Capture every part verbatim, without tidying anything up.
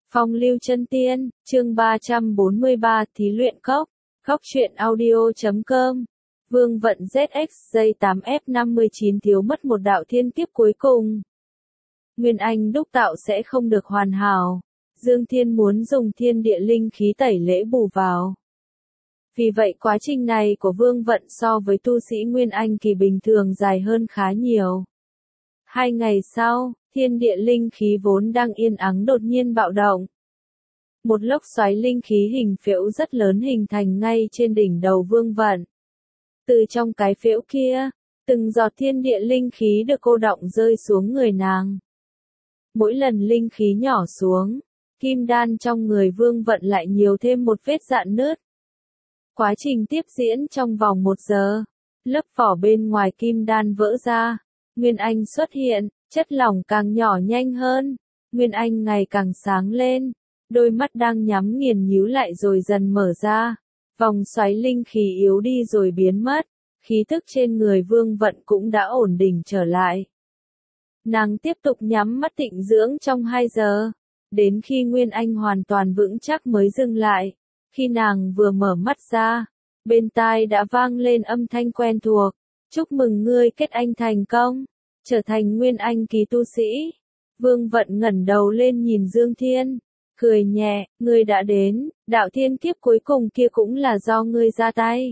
Phong lưu chân tiên, chương ba trăm bốn mươi ba, thí luyện cốc, cốc truyện audio chấm com. Vương vận Z X J tám F năm mươi chín thiếu mất một đạo thiên kiếp cuối cùng. Nguyên Anh đúc tạo sẽ không được hoàn hảo. Dương Thiên muốn dùng thiên địa linh khí tẩy lễ bù vào. Vì vậy quá trình này của Vương vận so với tu sĩ Nguyên Anh kỳ bình thường dài hơn khá nhiều. Hai ngày sau, thiên địa linh khí vốn đang yên ắng đột nhiên bạo động. Một lốc xoáy linh khí hình phễu rất lớn hình thành ngay trên đỉnh đầu Vương vận. Từ trong cái phễu kia, từng giọt thiên địa linh khí được cô đọng rơi xuống người nàng. Mỗi lần linh khí nhỏ xuống, kim đan trong người Vương vận lại nhiều thêm một vết rạn nứt. Quá trình tiếp diễn trong vòng một giờ, lớp vỏ bên ngoài kim đan vỡ ra, Nguyên Anh xuất hiện, chất lỏng càng nhỏ nhanh hơn, Nguyên Anh ngày càng sáng lên, đôi mắt đang nhắm nghiền nhíu lại rồi dần mở ra, vòng xoáy linh khí yếu đi rồi biến mất, khí tức trên người Vương vận cũng đã ổn định trở lại. Nàng tiếp tục nhắm mắt tịnh dưỡng trong hai giờ, đến khi Nguyên Anh hoàn toàn vững chắc mới dừng lại. Khi nàng vừa mở mắt ra, bên tai đã vang lên âm thanh quen thuộc, chúc mừng ngươi kết anh thành công, trở thành Nguyên Anh kỳ tu sĩ. Vương vận ngẩng đầu lên nhìn Dương Thiên, cười nhẹ, ngươi đã đến, đạo thiên kiếp cuối cùng kia cũng là do ngươi ra tay.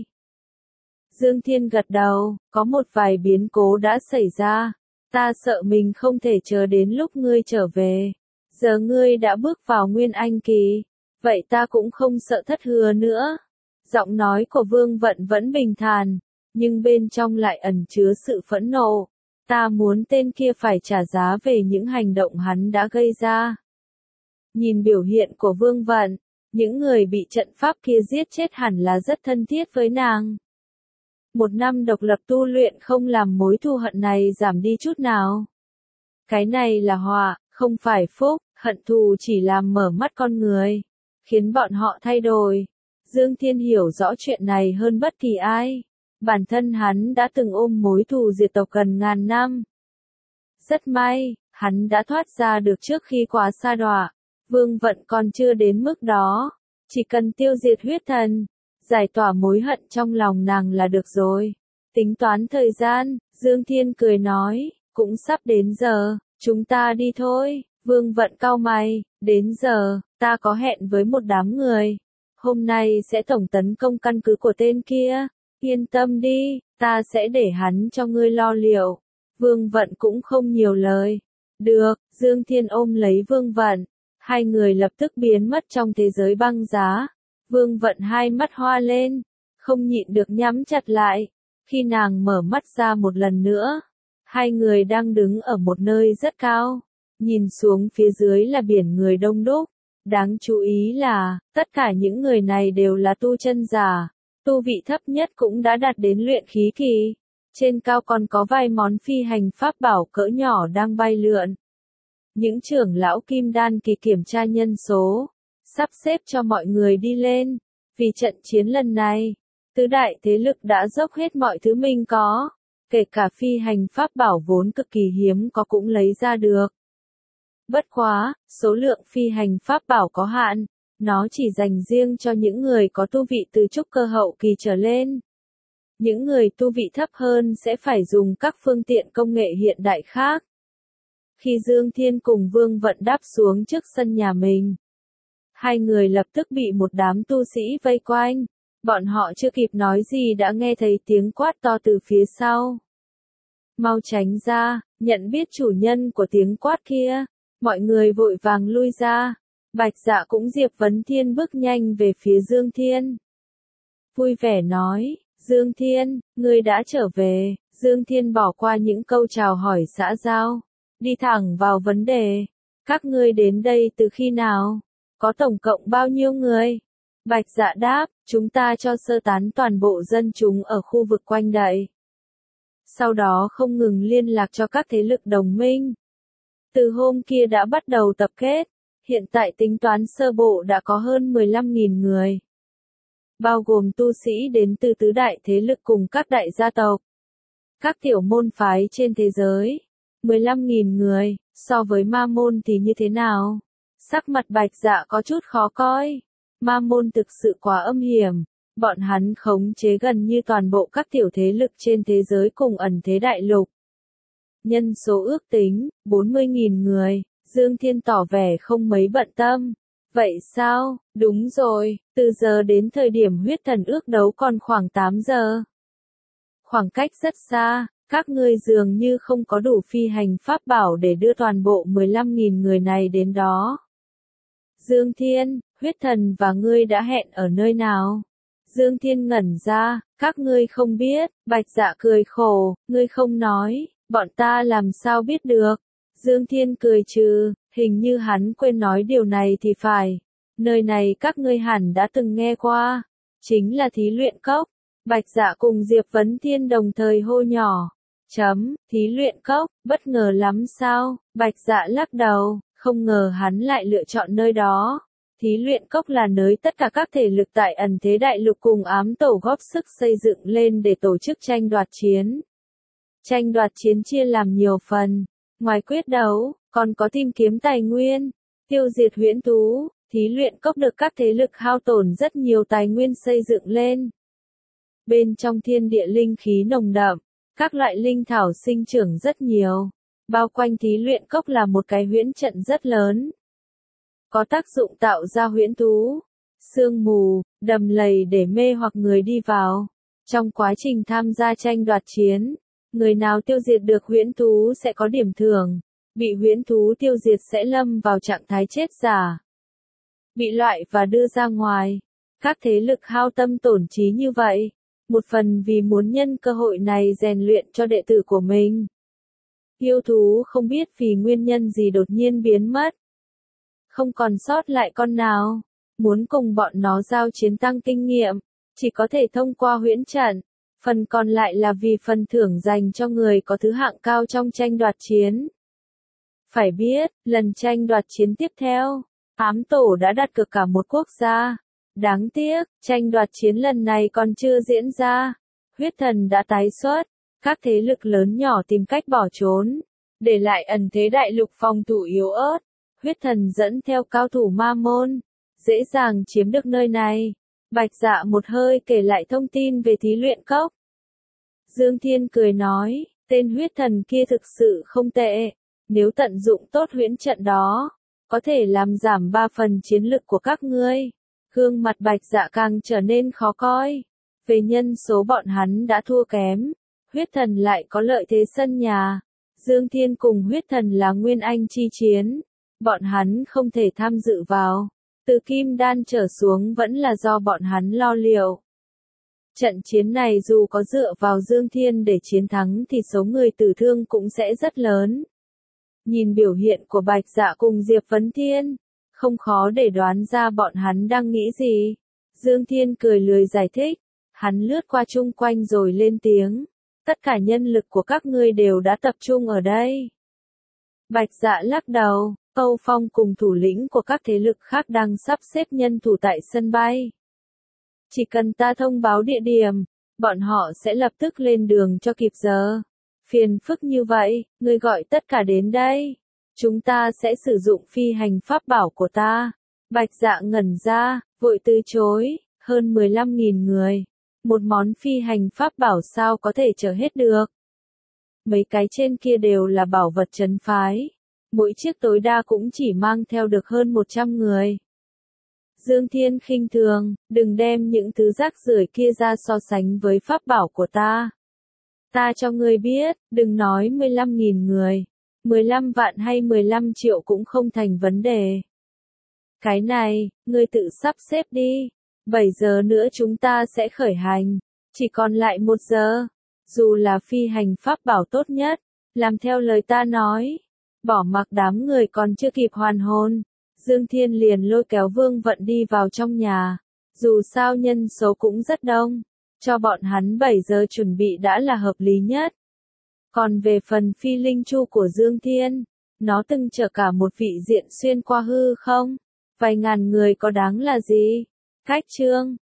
Dương Thiên gật đầu, có một vài biến cố đã xảy ra, ta sợ mình không thể chờ đến lúc ngươi trở về, giờ ngươi đã bước vào Nguyên Anh kỳ. Vậy ta cũng không sợ thất hứa nữa. Giọng nói của Vương vận vẫn bình thản, nhưng bên trong lại ẩn chứa sự phẫn nộ. Ta muốn tên kia phải trả giá về những hành động hắn đã gây ra. Nhìn biểu hiện của Vương vận, những người bị trận pháp kia giết chết hẳn là rất thân thiết với nàng. Một năm độc lập tu luyện không làm mối thù hận này giảm đi chút nào. Cái này là họa, không phải phúc, hận thù chỉ làm mở mắt con người, khiến bọn họ thay đổi. Dương Thiên hiểu rõ chuyện này hơn bất kỳ ai. Bản thân hắn đã từng ôm mối thù diệt tộc gần ngàn năm. Rất may, hắn đã thoát ra được trước khi quá sa đọa. Vương vận còn chưa đến mức đó. Chỉ cần tiêu diệt huyết thần, giải tỏa mối hận trong lòng nàng là được rồi. Tính toán thời gian, Dương Thiên cười nói, cũng sắp đến giờ, chúng ta đi thôi. Vương vận cau mày, đến giờ, ta có hẹn với một đám người. Hôm nay sẽ tổng tấn công căn cứ của tên kia. Yên tâm đi, ta sẽ để hắn cho ngươi lo liệu. Vương vận cũng không nhiều lời. Được, Dương Thiên ôm lấy Vương vận. Hai người lập tức biến mất trong thế giới băng giá. Vương vận hai mắt hoa lên, không nhịn được nhắm chặt lại. Khi nàng mở mắt ra một lần nữa, hai người đang đứng ở một nơi rất cao. Nhìn xuống phía dưới là biển người đông đúc. Đáng chú ý là, tất cả những người này đều là tu chân giả. Tu vị thấp nhất cũng đã đạt đến luyện khí kỳ. Trên cao còn có vài món phi hành pháp bảo cỡ nhỏ đang bay lượn. Những trưởng lão kim đan kỳ kiểm tra nhân số, sắp xếp cho mọi người đi lên. Vì trận chiến lần này, tứ đại thế lực đã dốc hết mọi thứ mình có. Kể cả phi hành pháp bảo vốn cực kỳ hiếm có cũng lấy ra được. Bất quá, số lượng phi hành pháp bảo có hạn, nó chỉ dành riêng cho những người có tu vị từ trúc cơ hậu kỳ trở lên. Những người tu vị thấp hơn sẽ phải dùng các phương tiện công nghệ hiện đại khác. Khi Dương Thiên cùng Vương vận đáp xuống trước sân nhà mình, hai người lập tức bị một đám tu sĩ vây quanh. Bọn họ chưa kịp nói gì đã nghe thấy tiếng quát to từ phía sau. Mau tránh ra, nhận biết chủ nhân của tiếng quát kia. Mọi người vội vàng lui ra. Bạch Dạ cũng Diệp Vấn Thiên bước nhanh về phía Dương Thiên. Vui vẻ nói, Dương Thiên, ngươi đã trở về. Dương Thiên bỏ qua những câu chào hỏi xã giao, đi thẳng vào vấn đề. Các ngươi đến đây từ khi nào? Có tổng cộng bao nhiêu người? Bạch Dạ đáp, chúng ta cho sơ tán toàn bộ dân chúng ở khu vực quanh đây. Sau đó không ngừng liên lạc cho các thế lực đồng minh. Từ hôm kia đã bắt đầu tập kết, hiện tại tính toán sơ bộ đã có hơn mười lăm nghìn người. Bao gồm tu sĩ đến từ tứ đại thế lực cùng các đại gia tộc. Các tiểu môn phái trên thế giới. mười lăm nghìn người, so với ma môn thì như thế nào? Sắc mặt Bạch Dạ có chút khó coi. Ma môn thực sự quá âm hiểm. Bọn hắn khống chế gần như toàn bộ các tiểu thế lực trên thế giới cùng ẩn thế đại lục. Nhân số ước tính, bốn mươi nghìn người, Dương Thiên tỏ vẻ không mấy bận tâm. Vậy sao? Đúng rồi, từ giờ đến thời điểm huyết thần ước đấu còn khoảng tám giờ. Khoảng cách rất xa, các ngươi dường như không có đủ phi hành pháp bảo để đưa toàn bộ mười lăm nghìn người này đến đó. Dương Thiên, huyết thần và ngươi đã hẹn ở nơi nào? Dương Thiên ngẩn ra, các ngươi không biết, Bạch Dạ cười khổ, ngươi không nói, bọn ta làm sao biết được. Dương Thiên cười trừ, hình như hắn quên nói điều này thì phải. Nơi này các ngươi hẳn đã từng nghe qua, chính là thí luyện cốc. Bạch Dạ cùng Diệp Vấn Thiên đồng thời hô nhỏ. Chấm, thí luyện cốc, bất ngờ lắm sao? Bạch Dạ lắc đầu, không ngờ hắn lại lựa chọn nơi đó. Thí luyện cốc là nơi tất cả các thể lực tại ẩn thế đại lục cùng ám tổ góp sức xây dựng lên để tổ chức tranh đoạt chiến. Tranh đoạt chiến chia làm nhiều phần, ngoài quyết đấu, còn có tìm kiếm tài nguyên, tiêu diệt huyễn thú. Thí luyện cốc được các thế lực hao tổn rất nhiều tài nguyên xây dựng lên. Bên trong thiên địa linh khí nồng đậm, các loại linh thảo sinh trưởng rất nhiều. Bao quanh thí luyện cốc là một cái huyễn trận rất lớn. Có tác dụng tạo ra huyễn thú, sương mù, đầm lầy để mê hoặc người đi vào. Trong quá trình tham gia tranh đoạt chiến, người nào tiêu diệt được huyễn thú sẽ có điểm thưởng. Bị huyễn thú tiêu diệt sẽ lâm vào trạng thái chết giả. Bị loại và đưa ra ngoài. Các thế lực hao tâm tổn trí như vậy. Một phần vì muốn nhân cơ hội này rèn luyện cho đệ tử của mình. Yêu thú không biết vì nguyên nhân gì đột nhiên biến mất. Không còn sót lại con nào. Muốn cùng bọn nó giao chiến tăng kinh nghiệm, chỉ có thể thông qua huyễn trận. Phần còn lại là vì phần thưởng dành cho người có thứ hạng cao trong tranh đoạt chiến. Phải biết, lần tranh đoạt chiến tiếp theo, ám tổ đã đặt cược cả một quốc gia. Đáng tiếc, tranh đoạt chiến lần này còn chưa diễn ra. Huyết thần đã tái xuất, các thế lực lớn nhỏ tìm cách bỏ trốn, để lại ẩn thế đại lục phòng thủ yếu ớt. Huyết thần dẫn theo cao thủ ma môn, dễ dàng chiếm được nơi này. Bạch Dạ một hơi kể lại thông tin về thí luyện cốc. Dương Thiên cười nói, tên huyết thần kia thực sự không tệ. Nếu tận dụng tốt huyễn trận đó, có thể làm giảm ba phần chiến lực của các ngươi. Gương mặt Bạch Dạ càng trở nên khó coi. Về nhân số bọn hắn đã thua kém. Huyết thần lại có lợi thế sân nhà. Dương Thiên cùng huyết thần là nguyên anh chi chiến. Bọn hắn không thể tham dự vào. Từ kim đan trở xuống vẫn là do bọn hắn lo liệu. Trận chiến này dù có dựa vào Dương Thiên để chiến thắng thì số người tử thương cũng sẽ rất lớn. Nhìn biểu hiện của Bạch Dạ cùng Diệp Vấn Thiên, không khó để đoán ra bọn hắn đang nghĩ gì. Dương Thiên cười lười giải thích, hắn lướt qua chung quanh rồi lên tiếng. Tất cả nhân lực của các ngươi đều đã tập trung ở đây. Bạch Dạ lắc đầu, Âu Phong cùng thủ lĩnh của các thế lực khác đang sắp xếp nhân thủ tại sân bay. Chỉ cần ta thông báo địa điểm, bọn họ sẽ lập tức lên đường cho kịp giờ. Phiền phức như vậy, ngươi gọi tất cả đến đây. Chúng ta sẽ sử dụng phi hành pháp bảo của ta. Bạch Dạ ngẩn ra, vội từ chối, hơn mười lăm nghìn người. Một món phi hành pháp bảo sao có thể chở hết được. Mấy cái trên kia đều là bảo vật trấn phái. Mỗi chiếc tối đa cũng chỉ mang theo được hơn một trăm người. Dương Thiên khinh thường, đừng đem những thứ rác rưởi kia ra so sánh với pháp bảo của ta. Ta cho ngươi biết, đừng nói mười lăm nghìn người. mười lăm vạn hay mười lăm triệu cũng không thành vấn đề. Cái này, ngươi tự sắp xếp đi. bảy giờ nữa chúng ta sẽ khởi hành. Chỉ còn lại một giờ. Dù là phi hành pháp bảo tốt nhất, làm theo lời ta nói. Bỏ mặc đám người còn chưa kịp hoàn hồn. Dương Thiên liền lôi kéo Vương Vận đi vào trong nhà. Dù sao nhân số cũng rất đông. Cho bọn hắn bảy giờ chuẩn bị đã là hợp lý nhất. Còn về phần phi linh chu của Dương Thiên, nó từng chở cả một vị diện xuyên qua hư không? Vài ngàn người có đáng là gì? Cách chương